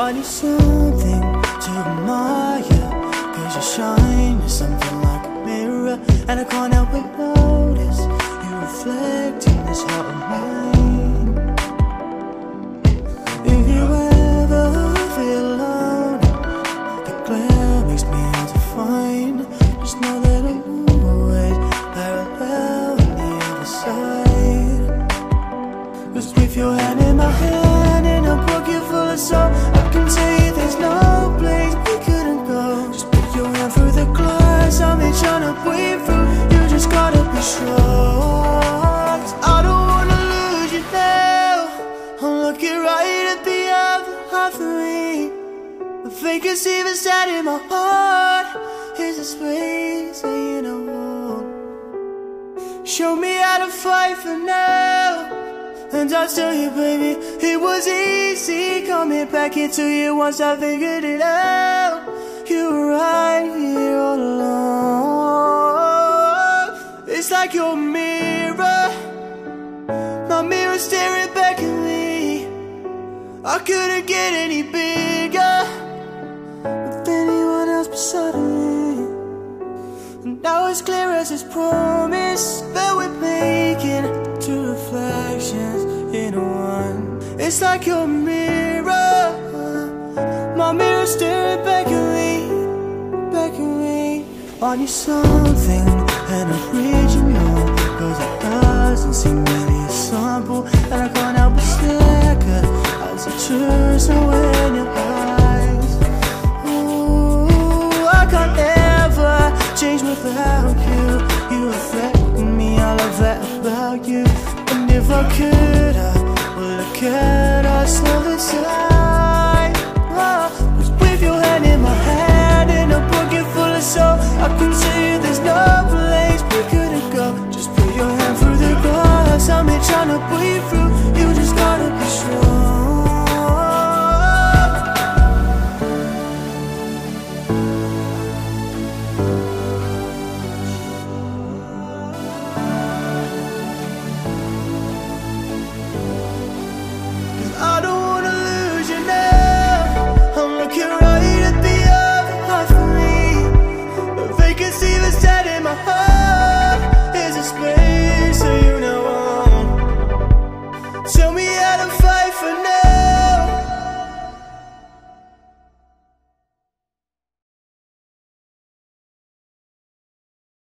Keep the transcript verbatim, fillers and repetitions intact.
I need something to admire, cause your shine is something like a mirror, and I can't help but notice you reflecting this heart of mine. If you ever feel alone, the glare makes me hard to find. Just know that I'm always parallel on the other side. Cause with your hand in my hand and a pocket full of soul, I can tell you there's no place we couldn't go. Just put your hand through the glass, I'm here trying to breathe through. You just gotta be sure, 'cause I don't wanna lose you now. I'm looking right at the other half of me. The fakest even sat in my heart is a space that you know won't. Show me how to fight for now, and I'll tell you, baby, it was easy coming back into you once I figured it out. You were right here all along. It's like your mirror, my mirror staring back at me. I couldn't get any bigger with anyone else beside me. And now it's clear as this promise that we're making two reflections in one. It's like your mirror, my mirror staring back at me, back at me. I need something and original, cause it doesn't seem really a sample, and I can't help but stare as it turns away in your eyes. Ooh, I can't ever change without you. You affect me, I love that about you. And if I could, I would look at us all the time. Oh, 'cause with your hand in my hand and a pocket full of soul, I can tell you there's no place we couldn't go. Just put your hand through the glass, I'm here trying to breathe through.